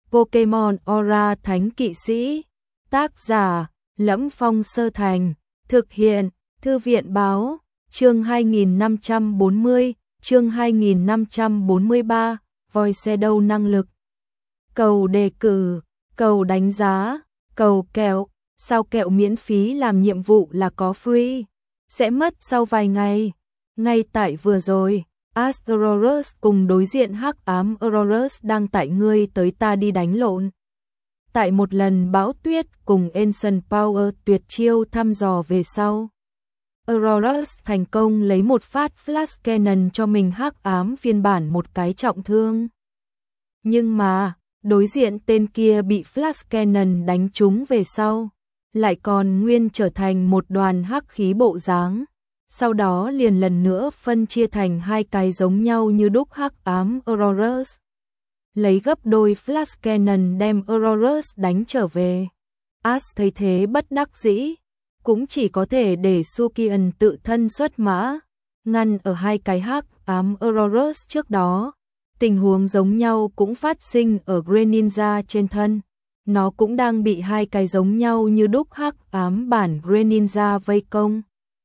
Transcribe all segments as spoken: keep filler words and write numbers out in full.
Pokémon Aura Thánh Kỵ Sĩ. Tác giả: Lẫm Phong Sơ Thành. Thực hiện: Thư viện báo. Chương hai nghìn năm trăm bốn mươi, chương hai nghìn năm trăm bốn mươi ba, Voi Shadow năng lực. Cầu đề cử, cầu đánh giá, cầu kẹo. Sao kẹo miễn phí làm nhiệm vụ là có free? Sẽ mất sau vài ngày. Ngay tại vừa rồi, Aurorus cùng đối diện hắc ám Aurorus đang tại ngươi tới ta đi đánh lộn. Tại một lần bão tuyết cùng Ancient Power tuyệt chiêu thăm dò về sau, Aurorus thành công lấy một phát Flash Cannon cho mình hắc ám phiên bản một cái trọng thương. Nhưng mà, đối diện tên kia bị Flash Cannon đánh trúng về sau, lại còn nguyên trở thành một đoàn hắc khí bộ dáng. Sau đó liền lần nữa phân chia thành hai cái giống nhau như đúc hắc ám Aurorus. Lấy gấp đôi Flash Cannon đem Aurorus đánh trở về. Ash thấy thế bất đắc dĩ, cũng chỉ có thể để Sukian tự thân xuất mã, ngăn ở hai cái hắc ám Aurorus trước đó. Tình huống giống nhau cũng phát sinh ở Greninja trên thân. Nó cũng đang bị hai cái giống nhau như đúc hắc ám bản Greninja vây công.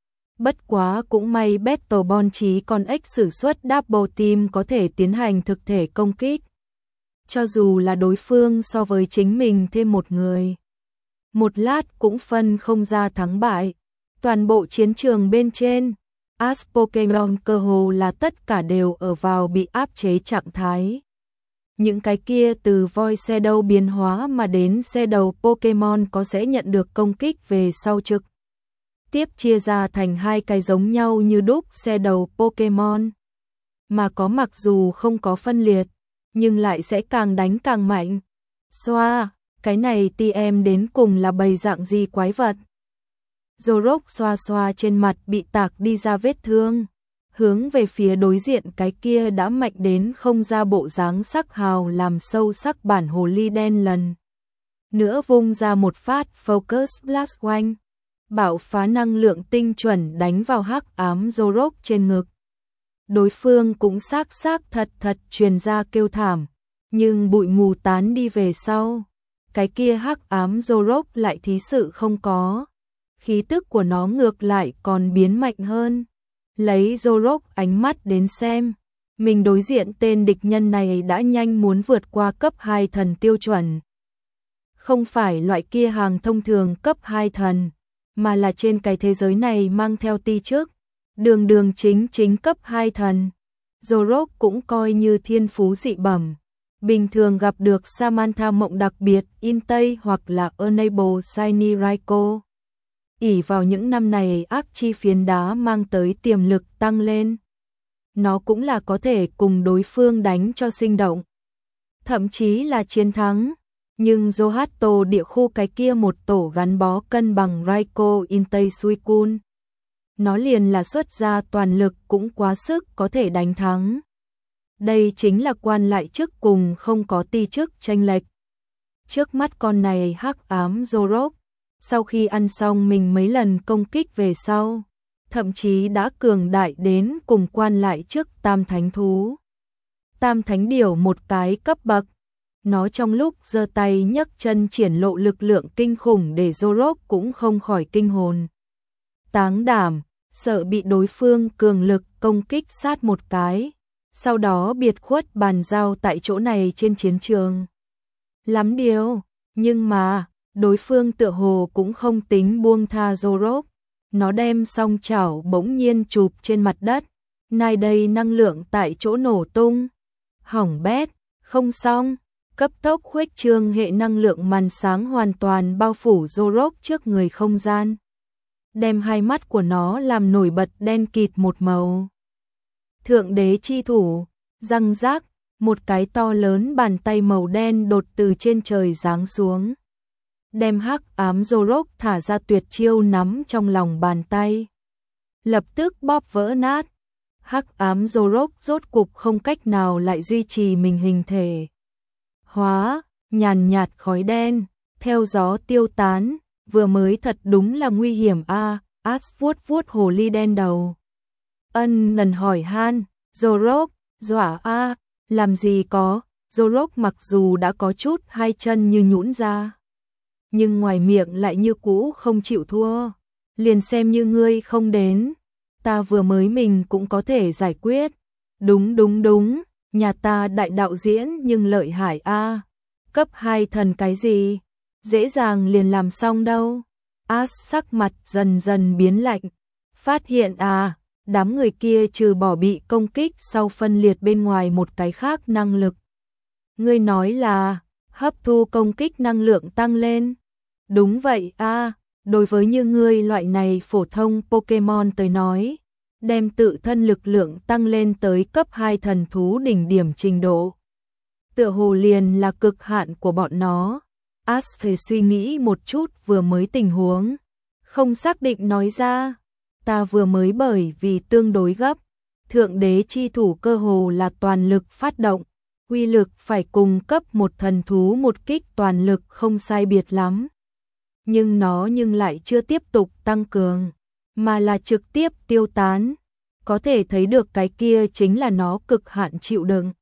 Bất quá cũng may Battle Bond chí con ếch sử xuất Double Team có thể tiến hành thực thể công kích. Cho dù là đối phương so với chính mình thêm một người, một lát cũng phân không ra thắng bại. Toàn bộ chiến trường bên trên, Ash Pokemon cơ hồ là tất cả đều ở vào bị áp chế trạng thái. Những cái kia từ Voi Shadow biến hóa mà đến Shadow Pokemon có sẽ nhận được công kích về sau trực tiếp chia ra thành hai cái giống nhau như đúc Shadow Pokemon. Mà có mặc dù không có phân liệt, nhưng lại sẽ càng đánh càng mạnh. Xoa, cái này tê em đến cùng là bầy dạng gì quái vật? Zorok xoa xoa trên mặt bị tạc đi ra vết thương, hướng về phía đối diện cái kia đã mạnh đến không ra bộ dáng sắc hào làm sâu sắc bản hồ ly đen lần nữa vung ra một phát Focus Blast oanh, bạo phá năng lượng tinh chuẩn đánh vào hắc ám Zorok trên ngực. Đối phương cũng xác xác thật thật truyền ra kêu thảm, nhưng bụi mù tán đi về sau, cái kia hắc ám Zorok lại thí sự không có, khí tức của nó ngược lại còn biến mạnh hơn. Lấy Zorok ánh mắt đến xem, mình đối diện tên địch nhân này đã nhanh muốn vượt qua cấp hai thần tiêu chuẩn. Không phải loại kia hàng thông thường cấp hai thần, mà là trên cái thế giới này mang theo ti trước, đường đường chính chính cấp hai thần. Zorok cũng coi như thiên phú dị bẩm. Bình thường gặp được Samantha mộng đặc biệt, Intei hoặc là Enable Shiny Raikou. ỷ vào những năm này ác chi phiến đá mang tới tiềm lực tăng lên, nó cũng là có thể cùng đối phương đánh cho sinh động, thậm chí là chiến thắng. Nhưng Zohato địa khu cái kia một tổ gắn bó cân bằng Raikou Intei Suicune, nó liền là xuất ra toàn lực cũng quá sức có thể đánh thắng. Đây chính là quan lại chức cùng không có ti chức chênh lệch. Trước mắt con này hắc ám Zorok, sau khi ăn xong mình mấy lần công kích về sau, thậm chí đã cường đại đến cùng quan lại trước tam thánh thú. Tam thánh điểu một cái cấp bậc, nó trong lúc giơ tay nhấc chân triển lộ lực lượng kinh khủng để Zorok cũng không khỏi kinh hồn táng đảm, sợ bị đối phương cường lực công kích sát một cái, sau đó biệt khuất bàn giao tại chỗ này trên chiến trường. Lắm điều, nhưng mà đối phương tựa hồ cũng không tính buông tha Zorok, nó đem song chảo bỗng nhiên chụp trên mặt đất, nay đây năng lượng tại chỗ nổ tung. Hỏng bét, không xong, cấp tốc khuếch trương hệ năng lượng màn sáng hoàn toàn bao phủ Zorok trước người không gian, đem hai mắt của nó làm nổi bật đen kịt một màu. Thượng đế chi thủ, răng rác, một cái to lớn bàn tay màu đen đột từ trên trời giáng xuống, đem hắc ám Zorok thả ra tuyệt chiêu nắm trong lòng bàn tay, lập tức bóp vỡ nát. Hắc ám Zorok rốt cục không cách nào lại duy trì mình hình thể hóa, nhàn nhạt khói đen theo gió tiêu tán. Vừa mới thật đúng là nguy hiểm a. À, Ash vuốt vuốt hồ ly đen đầu, ân nần hỏi han, Zorok, dọa a, à, làm gì có. Zorok mặc dù đã có chút hai chân như nhũn ra, nhưng ngoài miệng lại như cũ không chịu thua. Liền xem như ngươi không đến, ta vừa mới mình cũng có thể giải quyết. Đúng đúng đúng, nhà ta đại đạo diễn nhưng lợi hại a. Cấp hai thần cái gì? Dễ dàng liền làm xong đâu. As sắc mặt dần dần biến lạnh. Phát hiện à, đám người kia trừ bỏ bị công kích sau phân liệt bên ngoài một cái khác năng lực. Ngươi nói là hấp thu công kích năng lượng tăng lên. Đúng vậy a, đối với như ngươi loại này phổ thông Pokemon tới nói, đem tự thân lực lượng tăng lên tới cấp hai thần thú đỉnh điểm trình độ. Tựa hồ liền là cực hạn của bọn nó. As phải suy nghĩ một chút vừa mới tình huống, không xác định nói ra, ta vừa mới bởi vì tương đối gấp, thượng đế chi thủ cơ hồ là toàn lực phát động, uy lực phải cùng cấp một thần thú một kích toàn lực không sai biệt lắm. Nhưng nó nhưng lại chưa tiếp tục tăng cường, mà là trực tiếp tiêu tán. Có thể thấy được cái kia chính là nó cực hạn chịu đựng.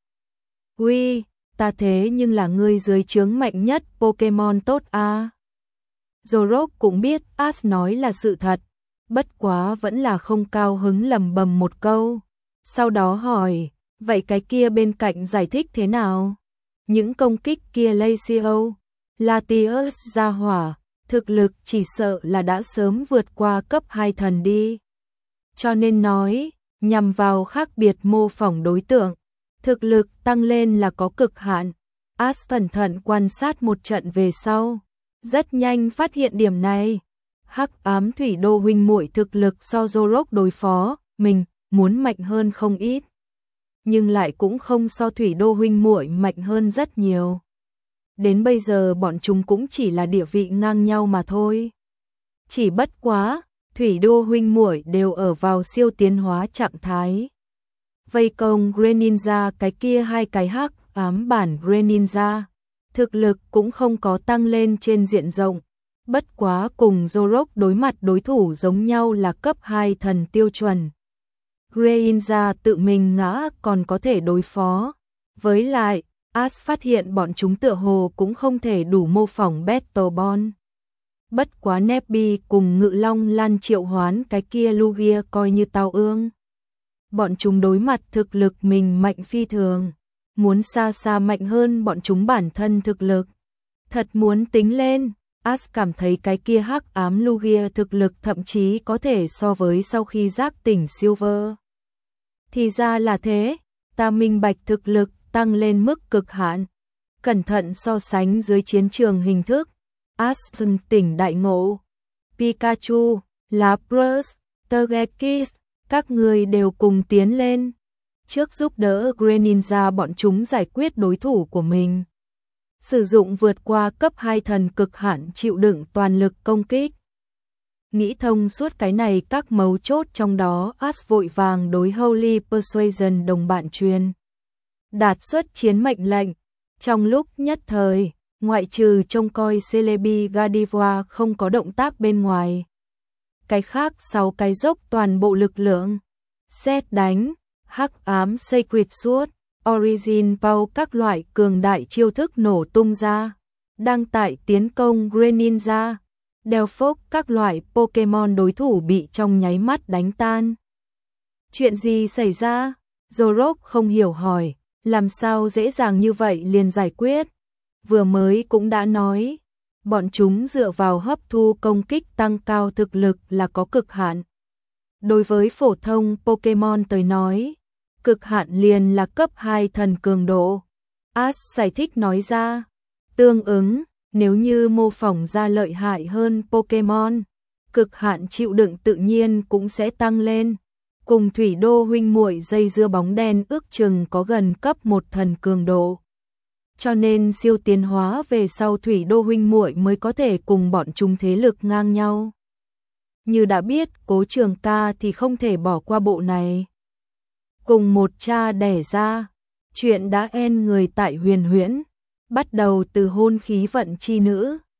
Uy, ta thế nhưng là ngươi dưới trướng mạnh nhất Pokemon tốt a. À. Zorok cũng biết As nói là sự thật, bất quá vẫn là không cao hứng lầm bầm một câu. Sau đó hỏi, vậy cái kia bên cạnh giải thích thế nào? Những công kích kia Lacio, Latios ra hỏa, thực lực chỉ sợ là đã sớm vượt qua cấp hai thần đi. Cho nên nói, nhằm vào khác biệt mô phỏng đối tượng, thực lực tăng lên là có cực hạn. As cẩn thận quan sát một trận về sau, rất nhanh phát hiện điểm này. Hắc ám thủy đô huynh muội thực lực so Zorok đối phó, mình muốn mạnh hơn không ít, nhưng lại cũng không so thủy đô huynh muội mạnh hơn rất nhiều. Đến bây giờ bọn chúng cũng chỉ là địa vị ngang nhau mà thôi. Chỉ bất quá, thủy đô huynh muội đều ở vào siêu tiến hóa trạng thái. Vây công Greninja cái kia hai cái hắc ám bản Greninja, thực lực cũng không có tăng lên trên diện rộng. Bất quá cùng Zorok đối mặt đối thủ giống nhau là cấp hai thần tiêu chuẩn. Greninja tự mình ngã còn có thể đối phó. Với lại, As phát hiện bọn chúng tựa hồ cũng không thể đủ mô phỏng Battle Ball. Bất quá Nebby cùng Ngự Long Lan triệu hoán cái kia Lugia coi như tao ương. Bọn chúng đối mặt thực lực mình mạnh phi thường, muốn xa xa mạnh hơn bọn chúng bản thân thực lực. Thật muốn tính lên, As cảm thấy cái kia hắc ám Lugia thực lực thậm chí có thể so với sau khi giác tỉnh Silver. Thì ra là thế, ta minh bạch thực lực tăng lên mức cực hạn. Cẩn thận so sánh dưới chiến trường hình thức, As tỉnh đại ngộ. Pikachu, Lapras, Togekiss, các người đều cùng tiến lên. Trước giúp đỡ Greninja bọn chúng giải quyết đối thủ của mình. Sử dụng vượt qua cấp hai thần cực hạn chịu đựng toàn lực công kích. Nghĩ thông suốt cái này các mấu chốt trong đó, As vội vàng đối Holy Persuasion đồng bạn truyền đạt xuất chiến mệnh lệnh. Trong lúc nhất thời, ngoại trừ trông coi Celebi Gardevoir không có động tác bên ngoài, cái khác sáu cái dốc toàn bộ lực lượng, sét đánh, hắc ám Sacred Sword, Origin Power các loại cường đại chiêu thức nổ tung ra, đang tại tiến công Greninja, Delphox các loại Pokemon đối thủ bị trong nháy mắt đánh tan. Chuyện gì xảy ra? Zorok không hiểu hỏi, làm sao dễ dàng như vậy liền giải quyết? Vừa mới cũng đã nói, bọn chúng dựa vào hấp thu công kích tăng cao thực lực là có cực hạn. Đối với phổ thông Pokemon tới nói, cực hạn liền là cấp hai thần cường độ. As giải thích nói ra, tương ứng, nếu như mô phỏng ra lợi hại hơn Pokemon, cực hạn chịu đựng tự nhiên cũng sẽ tăng lên. Cùng thủy đô huynh muội dây dưa bóng đen ước chừng có gần cấp một thần cường độ. Cho nên siêu tiến hóa về sau thủy đô huynh muội mới có thể cùng bọn chúng thế lực ngang nhau. Như đã biết, Cố Trường Ca thì không thể bỏ qua bộ này. Cùng một cha đẻ ra, chuyện đã en người tại huyền huyễn, bắt đầu từ hôn khí vận chi nữ.